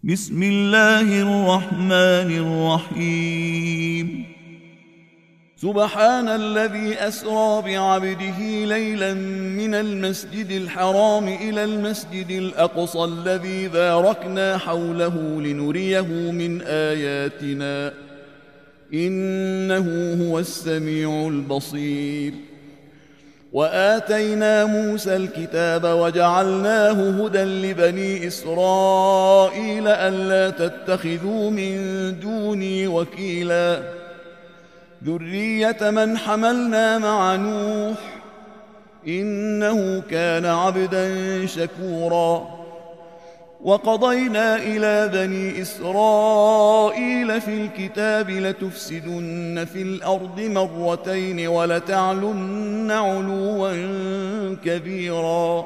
بسم الله الرحمن الرحيم. سبحان الذي أسرى بعبده ليلا من المسجد الحرام إلى المسجد الأقصى الذي باركنا حوله لنريه من آياتنا إنه هو السميع البصير. وآتينا موسى الكتاب وجعلناه هدى لبني إسرائيل ألا تتخذوا من دوني وكيلا ذرية من حملنا مع نوح إنه كان عبدا شكورا. وقضينا إلى بني إسرائيل في الكتاب لتفسدن في الأرض مرتين ولتعلن علوا كبيرا.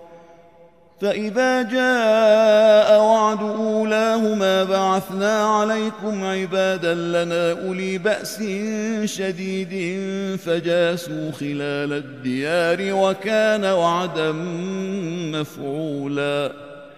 فإذا جاء وعد أولاهما بعثنا عليكم عبادا لنا أولي بأس شديد فجاسوا خلال الديار وكان وعدا مفعولا.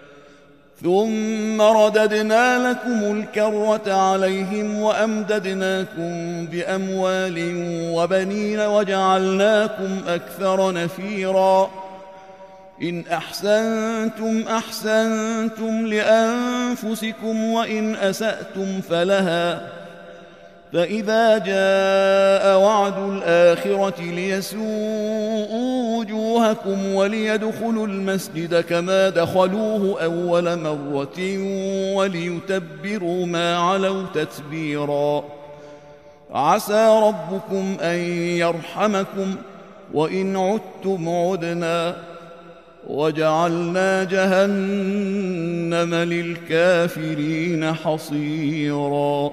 ثم رددنا لكم الكرة عليهم وأمددناكم بأموال وبنين وجعلناكم أكثر نفيرا. إن أحسنتم أحسنتم لأنفسكم وإن أسأتم فلها. فإذا جاء وعد الآخرة ليسوءوا وجوهكم وليدخلوا المسجد كما دخلوه أول مرة وليتبروا ما علوا تتبيرا. عسى ربكم أن يرحمكم وإن عدتم عدنا وجعلنا جهنم للكافرين حصيرا.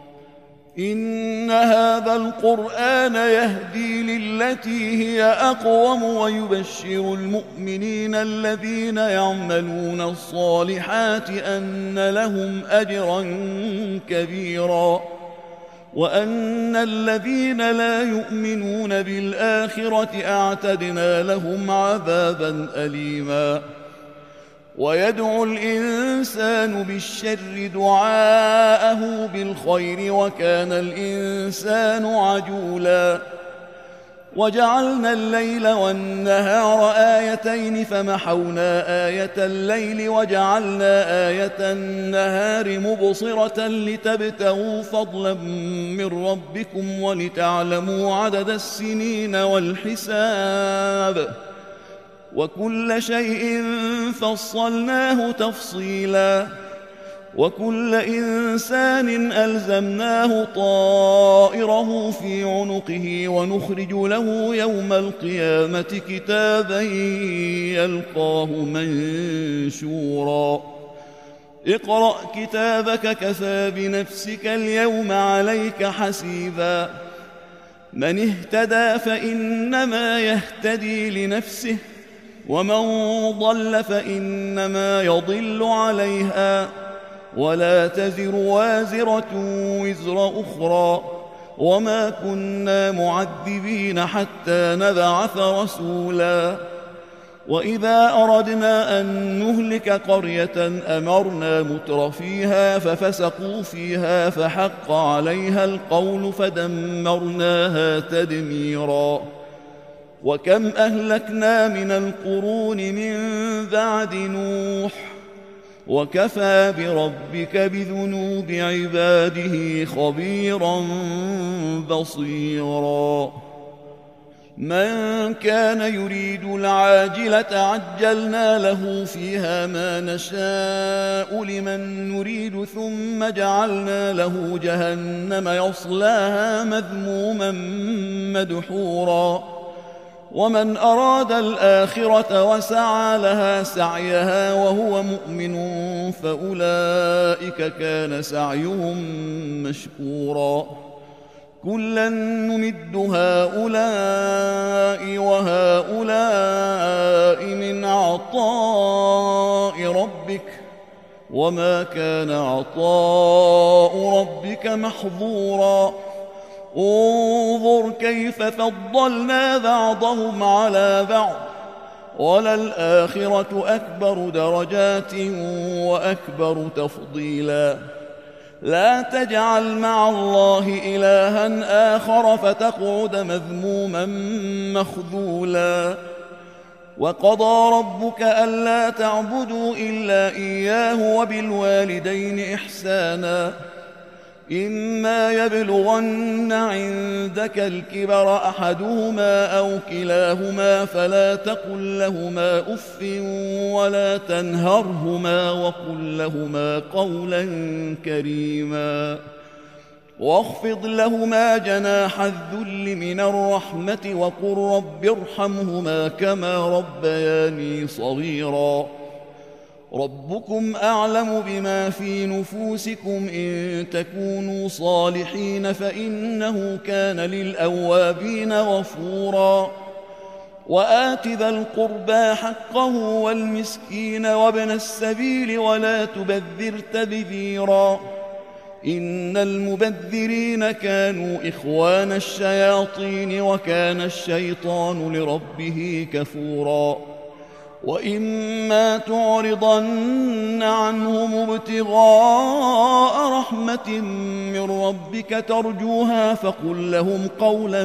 إن هذا القرآن يهدي للتي هي أقوم ويبشر المؤمنين الذين يعملون الصالحات أن لهم أجرا كبيرا وأن الذين لا يؤمنون بالآخرة أعتدنا لهم عذابا أليما. ويدعو الإنسان بالشر دعاءه بالخير وكان الإنسان عجولا. وجعلنا الليل والنهار آيتين فمحونا آية الليل وجعلنا آية النهار مبصرة لتبتغوا فضلا من ربكم ولتعلموا عدد السنين والحساب وكل شيء فصلناه تفصيلا. وكل إنسان ألزمناه طائره في عنقه ونخرج له يوم القيامة كتابا يلقاه منشورا. اقرأ كتابك كفى بنفسك اليوم عليك حسيبا. من اهتدى فإنما يهتدي لنفسه ومن ضل فإنما يضل عليها ولا تزر وازرة وزر أخرى وما كنا معذبين حتى نبعث رسولا. وإذا أردنا أن نهلك قرية أمرنا متر فيها ففسقوا فيها فحق عليها القول فدمرناها تدميرا. وكم أهلكنا من القرون من بعد نوح وكفى بربك بذنوب عباده خبيرا بصيرا. من كان يريد العاجلة عجلنا له فيها ما نشاء لمن نريد ثم جعلنا له جهنم يصلاها مذموما مدحورا. ومن أراد الآخرة وسعى لها سعيها وهو مؤمن فأولئك كان سعيهم مشكورا. كلا نمد هؤلاء وهؤلاء من عطاء ربك وما كان عطاء ربك محظورا. انظر كيف فضلنا بعضهم على بعض وللآخرة أكبر درجات وأكبر تفضيلا لا تجعل مع الله إلها آخر فتقعد مذموما مخذولا وقضى ربك ألا تعبدوا إلا إياه وبالوالدين إحسانا إما يبلغن عندك الكبر أحدهما أو كلاهما فلا تقل لهما أف ولا تنهرهما وقل لهما قولا كريما واخفض لهما جناح الذل من الرحمة وقل رب ارحمهما كما ربياني صغيرا ربكم أعلم بما في نفوسكم إن تكونوا صالحين فإنه كان للأوابين غفورا وآت ذا القربى حقه والمسكين وابن السبيل ولا تبذر تبذيرا إن المبذرين كانوا إخوان الشياطين وكان الشيطان لربه كفورا وإما تعرضن عنهم ابتغاء رحمة من ربك ترجوها فقل لهم قولا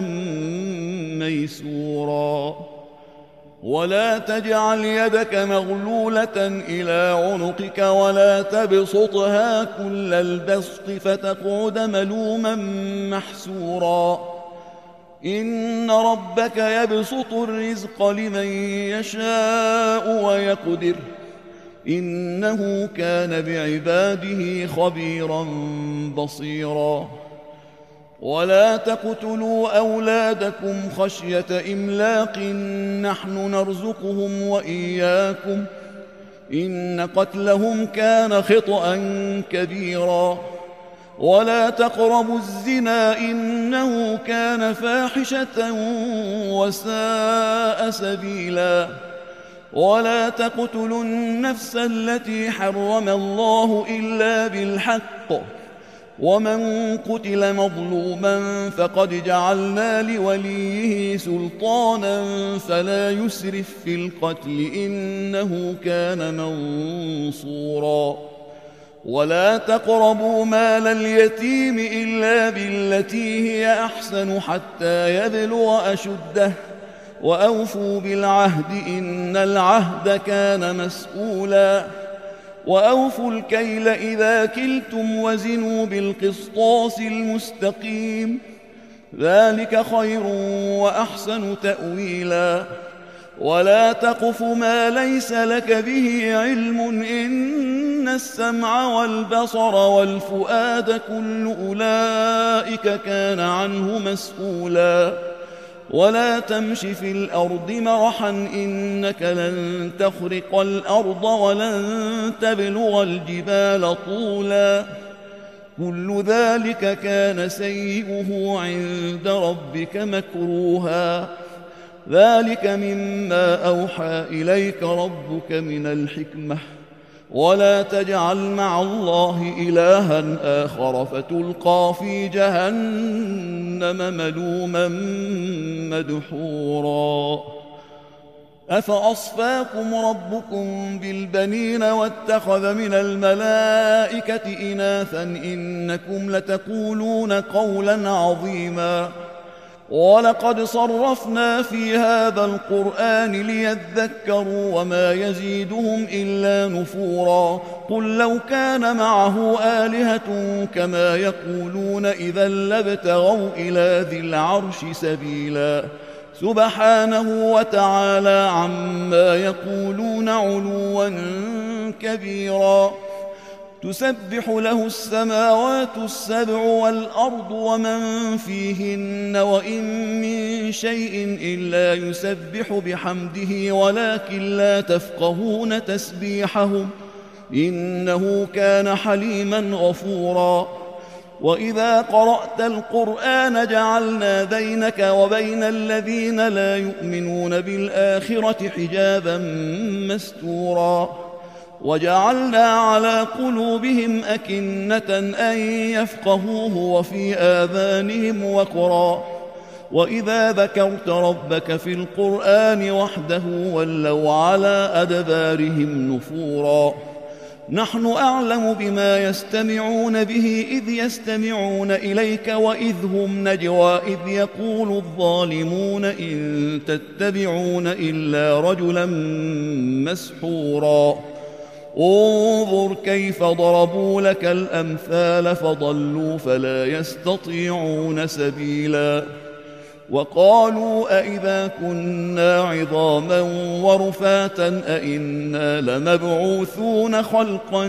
ميسورا ولا تجعل يدك مغلولة إلى عنقك ولا تبسطها كل البسط فتقعد ملوما محسورا إن ربك يبسط الرزق لمن يشاء ويقدر إنه كان بعباده خبيرا بصيرا ولا تقتلوا أولادكم خشية إملاق نحن نرزقهم وإياكم إن قتلهم كان خطأ كبيرا ولا تقربوا الزنا إنه كان فاحشة وساء سبيلا ولا تقتلوا النفس التي حرم الله إلا بالحق ومن قتل مظلوما فقد جعلنا لوليه سلطانا فلا يسرف في القتل إنه كان منصورا ولا تقربوا مال اليتيم إلا بالتي هي أحسن حتى يبلغ أشده وأوفوا بالعهد إن العهد كان مسؤولا وأوفوا الكيل إذا كلتم وزنوا بالقسطاس المستقيم ذلك خير وأحسن تأويلا ولا تقف ما ليس لك به علم إن السمع والبصر والفؤاد كل أولئك كان عنه مسؤولا ولا تمش في الأرض مرحا إنك لن تخرق الأرض ولن تبلغ الجبال طولا كل ذلك كان سيئه عند ربك مكروها ذلك مما أوحى إليك ربك من الحكمة ولا تجعل مع الله إلها آخر فتلقى في جهنم ملوما مدحورا أفأصفاكم ربكم بالبنين واتخذ من الملائكة إناثا إنكم لتقولون قولا عظيما ولقد صرفنا في هذا القرآن ليذكروا وما يزيدهم إلا نفورا قل لو كان معه آلهة كما يقولون إذا لابتغوا إلى ذي العرش سبيلا سبحانه وتعالى عما يقولون علوا كبيرا تسبح له السماوات السبع والأرض ومن فيهن وإن من شيء إلا يسبح بحمده ولكن لا تفقهون تسبيحهم إنه كان حليما غفورا وإذا قرأت القرآن جعلنا بينك وبين الذين لا يؤمنون بالآخرة حجابا مستورا وجعلنا على قلوبهم أكنة أن يفقهوه وفي آذانهم وقرا وإذا ذكرت ربك في القرآن وحده ولوا على أدبارهم نفورا نحن أعلم بما يستمعون به إذ يستمعون إليك وإذ هم نجوى إذ يقول الظالمون إن تتبعون إلا رجلا مسحورا انظر كيف ضربوا لك الأمثال فضلوا فلا يستطيعون سبيلا وقالوا أئذا كنا عظاما ورفاتا أئنا لمبعوثون خلقا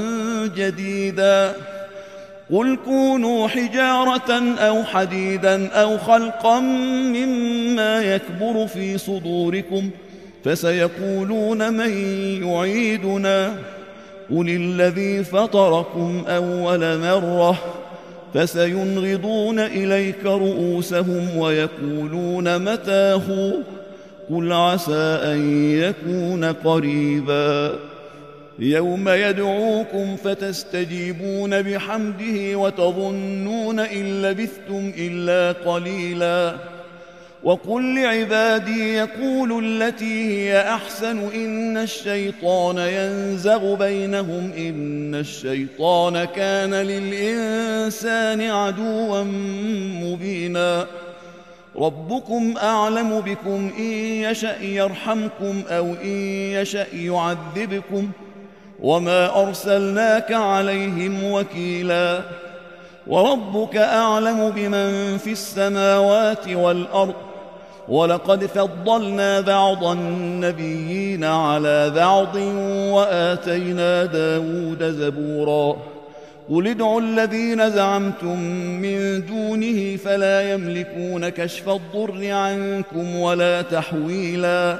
جديدا قل كونوا حجارة أو حديدا أو خلقا مما يكبر في صدوركم فسيقولون من يعيدنا قل الذي فطركم أول مرة فسينغضون إليك رؤوسهم ويقولون متاه قل عسى أن يكون قريبا يوم يدعوكم فتستجيبون بحمده وتظنون إن لبثتم إلا قليلا وقل لعبادي يقولوا التي هي أحسن إن الشيطان ينزغ بينهم إن الشيطان كان للإنسان عدوا مبينا ربكم أعلم بكم إن يشأ يرحمكم أو إن يشأ يعذبكم وما أرسلناك عليهم وكيلا وربك أعلم بمن في السماوات والأرض ولقد فضلنا بعض النبيين على بعض وآتينا داود زبورا قل ادعوا الذين زعمتم من دونه فلا يملكون كشف الضر عنكم ولا تحويلا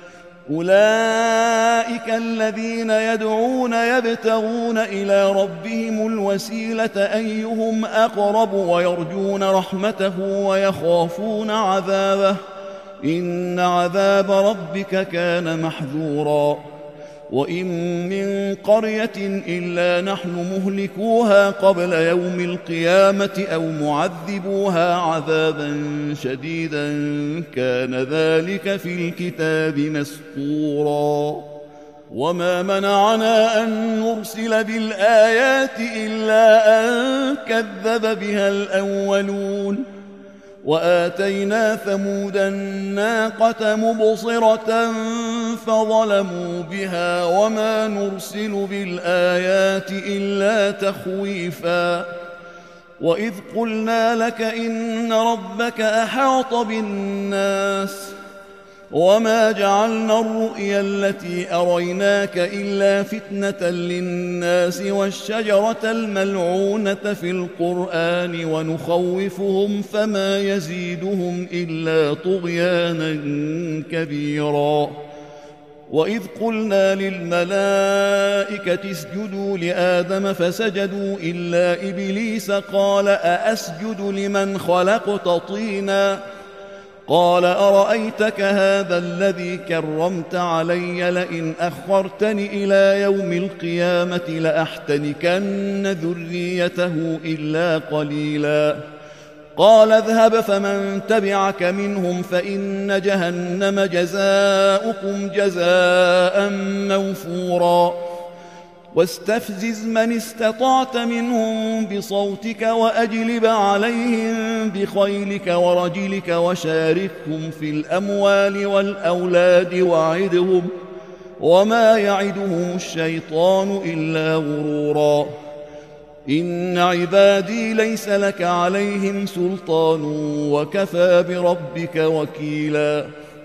أولئك الذين يدعون يبتغون إلى ربهم الوسيلة أيهم أقرب ويرجون رحمته ويخافون عذابه إن عذاب ربك كان محذورا وإن من قرية إلا نحن مهلكوها قبل يوم القيامة أو معذبوها عذابا شديدا كان ذلك في الكتاب مسطورا وما منعنا أن نرسل بالآيات إلا أن كذب بها الأولون وآتينا ثمود الناقة مبصرة فظلموا بها وما نرسل بالآيات إلا تخويفا وإذ قلنا لك إن ربك أحاط بالناس وما جعلنا الرؤيا التي أريناك إلا فتنة للناس والشجرة الملعونة في القرآن ونخوفهم فما يزيدهم إلا طغيانا كبيرا وإذ قلنا للملائكة اسجدوا لآدم فسجدوا إلا إبليس قال أأسجد لمن خلقت طينا قال أرأيتك هذا الذي كرمت علي لئن أخرتني إلى يوم القيامة لأحتنكن ذريته إلا قليلا قال اذهب فمن تبعك منهم فإن جهنم جزاؤكم جزاء موفورا واستفزز من استطعت منهم بصوتك وأجلب عليهم بخيلك ورجلك وشاركهم في الأموال والأولاد وعدهم وما يعدهم الشيطان إلا غرورا إن عبادي ليس لك عليهم سلطان وكفى بربك وكيلا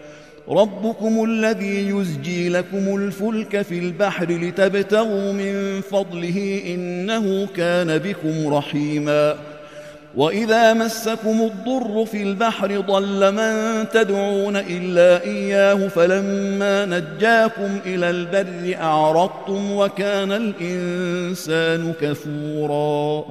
ربكم الذي يزجي لكم الفلك في البحر لتبتغوا من فضله إنه كان بكم رحيما وإذا مسكم الضر في البحر ضل من تدعون إلا إياه فلما نجاكم إلى البر أعرضتم وكان الإنسان كفورا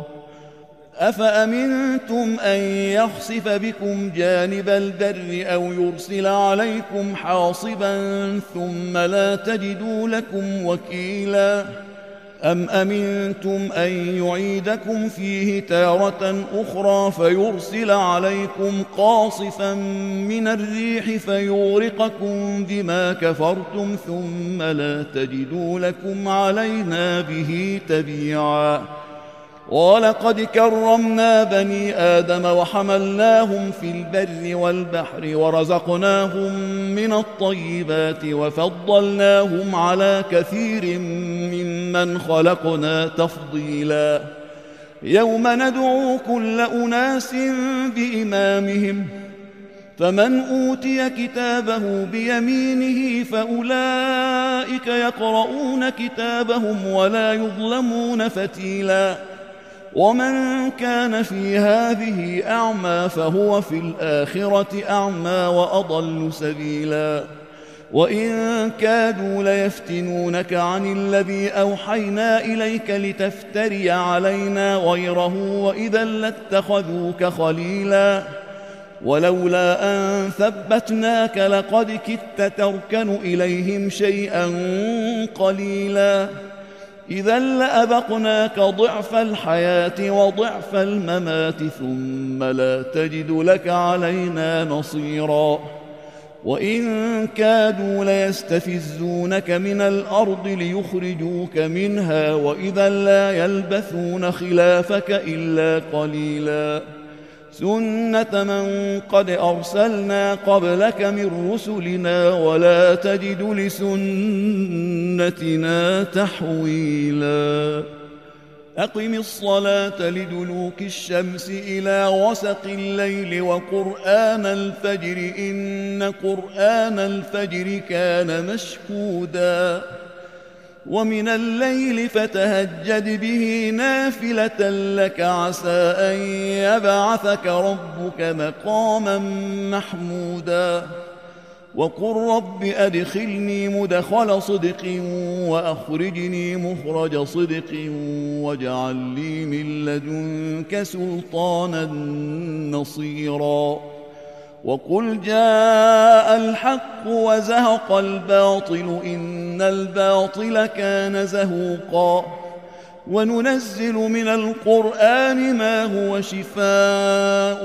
أفأمنتم أن يخسف بكم جانب البر أو يرسل عليكم حاصبا ثم لا تجدوا لكم وكيلا أم أمنتم أن يعيدكم فيه تارة أخرى فيرسل عليكم قاصفا من الريح فيغرقكم بما كفرتم ثم لا تجدوا لكم علينا به تبيعا. ولقد كرمنا بني آدم وحملناهم في البر والبحر ورزقناهم من الطيبات وفضلناهم على كثير ممن خلقنا تفضيلا. يوم ندعو كل أناس بإمامهم فمن أوتي كتابه بيمينه فأولئك يقرؤون كتابهم ولا يظلمون فتيلا. ومن كان في هذه أعمى فهو في الآخرة أعمى وأضل سبيلا. وإن كادوا ليفتنونك عن الذي أوحينا إليك لتفتري علينا غيره وإذا لاتخذوك خليلا. ولولا أن ثبتناك لقد كدت تركن إليهم شيئا قليلا. إذا لأذقناك ضعف الحياة وضعف الممات ثم لا تجد لك علينا نصيرا. وإن كادوا ليستفزونك من الأرض ليخرجوك منها وإذا لا يلبثون خلافك إلا قليلا. سنة من قد أرسلنا قبلك من رسلنا ولا تجد لسنتنا تحويلا. أقم الصلاة لدلوك الشمس إلى غسق الليل وقرآن الفجر إن قرآن الفجر كان مشهودا. ومن الليل فتهجد به نافلة لك عسى أن يبعثك ربك مقاما محمودا. وقل رب أدخلني مدخل صدق وأخرجني مخرج صدق واجعل لي من لدنك سلطانا نصيرا. وقل جاء الحق وزهق الباطل إن الباطل كان زهوقا. وننزل من القرآن ما هو شفاء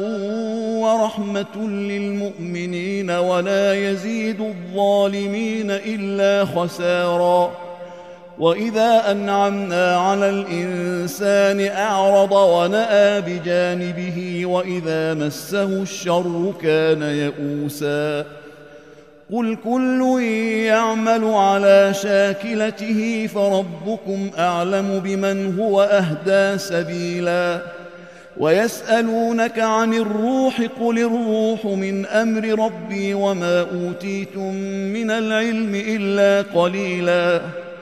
ورحمة للمؤمنين ولا يزيد الظالمين إلا خسارا. وإذا أنعمنا على الإنسان أعرض ونأى بجانبه وإذا مسه الشر كان يئوسا. قل كل يعمل على شاكلته فربكم أعلم بمن هو أهدى سبيلا. ويسألونك عن الروح قل الروح من أمر ربي وما أوتيتم من العلم إلا قليلا.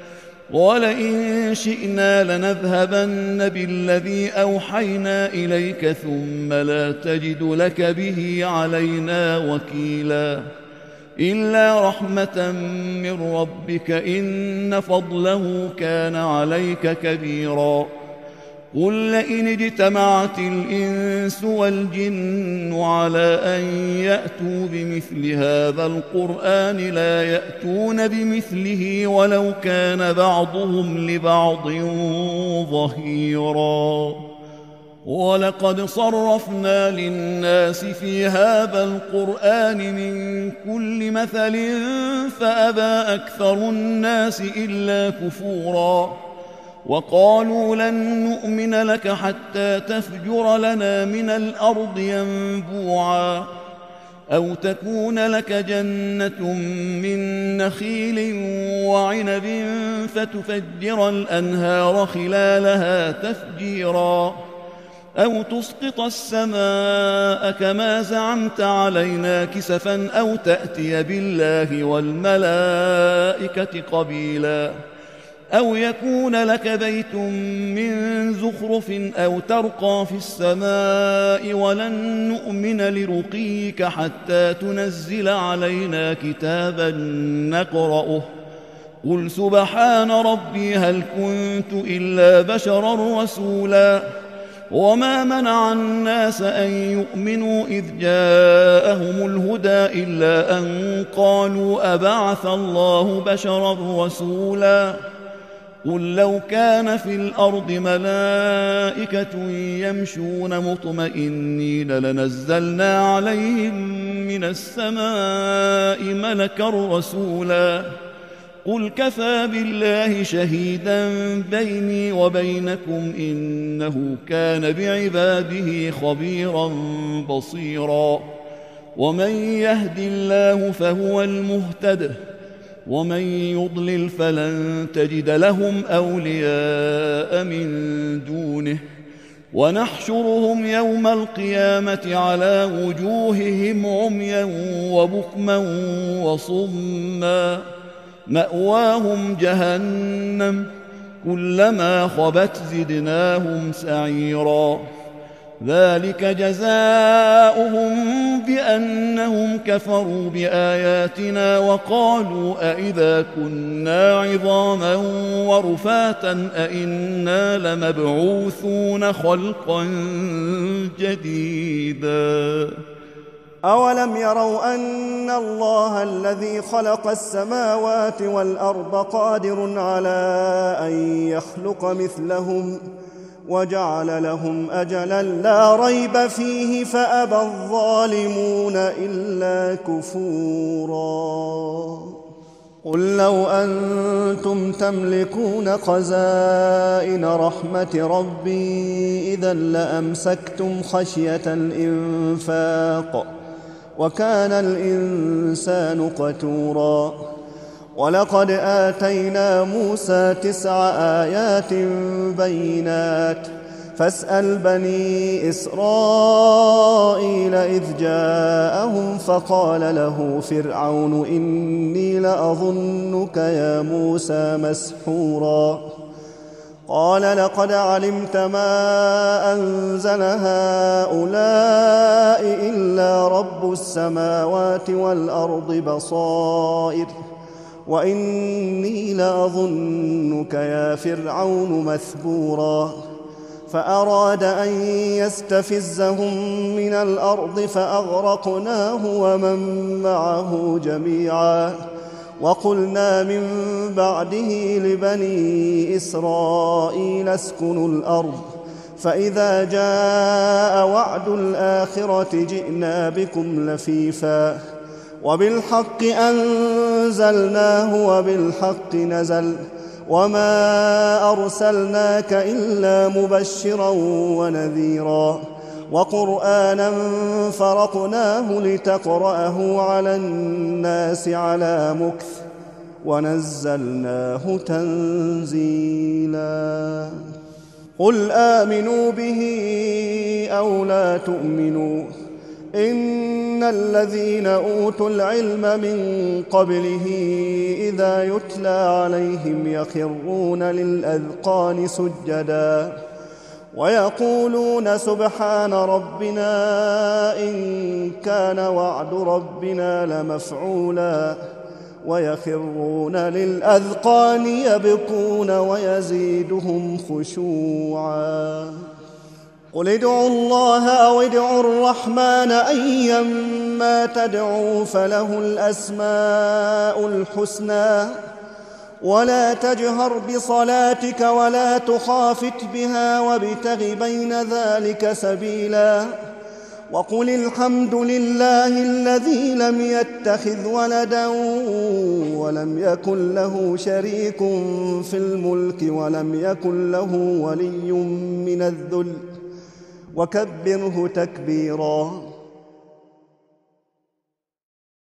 ولئن شئنا لنذهبن بالذي أوحينا إليك ثم لا تجد لك به علينا وكيلا. إلا رحمة من ربك إن فضله كان عليك كبيرا. قل لئن اجتمعت الإنس والجن على أن يأتوا بمثل هذا القرآن لا يأتون بمثله ولو كان بعضهم لبعض ظهيرا. ولقد صرفنا للناس في هذا القرآن من كل مثل فأبى أكثر الناس إلا كفورا. وقالوا لن نؤمن لك حتى تفجر لنا من الأرض ينبوعا أو تكون لك جنة من نخيل وعنب فتفجر الأنهار خلالها تفجيرا أو تسقط السماء كما زعمت علينا كسفا أو تأتي بالله والملائكة قبيلا أو يكون لك بيت من زخرف أو ترقى في السماء ولن نؤمن لرقيك حتى تنزل علينا كتابا نقرأه قل سبحان ربي هل كنت إلا بشرا رسولا وما منع الناس أن يؤمنوا إذ جاءهم الهدى إلا أن قالوا أبعث الله بشرا رسولا قل لو كان في الأرض ملائكة يمشون مطمئنين لنزلنا عليهم من السماء ملكا رسولا قل كفى بالله شهيدا بيني وبينكم إنه كان بعباده خبيرا بصيرا ومن يهد الله فهو المهتد ومن يضلل فلن تجد لهم أولياء من دونه ونحشرهم يوم القيامة على وجوههم عميا وبكما وصما مأواهم جهنم كلما خبت زدناهم سعيرا ذلك جزاؤهم بأنهم كفروا بآياتنا وقالوا أئذا كنا عظاما ورفاتا أئنا لمبعوثون خلقا جديدا أولم يروا أن الله الذي خلق السماوات والأرض قادر على أن يخلق مثلهم وجعل لهم أجلا لا ريب فيه فأبى الظالمون إلا كفورا قل لو أنتم تملكون خزائن رحمة ربي إذا لأمسكتم خشية الإنفاق وكان الإنسان قتورا ولقد آتينا موسى 9 آيات بينات فاسأل بني إسرائيل إذ جاءهم فقال له فرعون إني لأظنك يا موسى مسحورا قال لقد علمت ما أنزل هؤلاء إلا رب السماوات والأرض بصائر وإني لأظنك يا فرعون مثبورا فأراد أن يستفزهم من الأرض فأغرقناه ومن معه جميعا وقلنا من بعده لبني إسرائيل اسكنوا الأرض فإذا جاء وعد الآخرة جئنا بكم لفيفا وبالحق أنزلناه وبالحق نزل وما أرسلناك إلا مبشرا ونذيرا وقرآنا فرقناه لتقرأه على الناس على مكث ونزلناه تنزيلا قل آمنوا به أو لا تؤمنوا إن الذين أوتوا العلم من قبله إذا يتلى عليهم يخرون للأذقان سجدا ويقولون سبحان ربنا إن كان وعد ربنا لمفعولا ويخرون للأذقان يبكون ويزيدهم خشوعا قل ادعوا الله أو ادعوا الرحمن أيما تدعوا فله الأسماء الحسنى ولا تجهر بصلاتك ولا تخافت بها وابتغ بين ذلك سبيلا وقل الحمد لله الذي لم يتخذ ولدا ولم يكن له شريك في الملك ولم يكن له ولي من الذل وكبره تكبيرا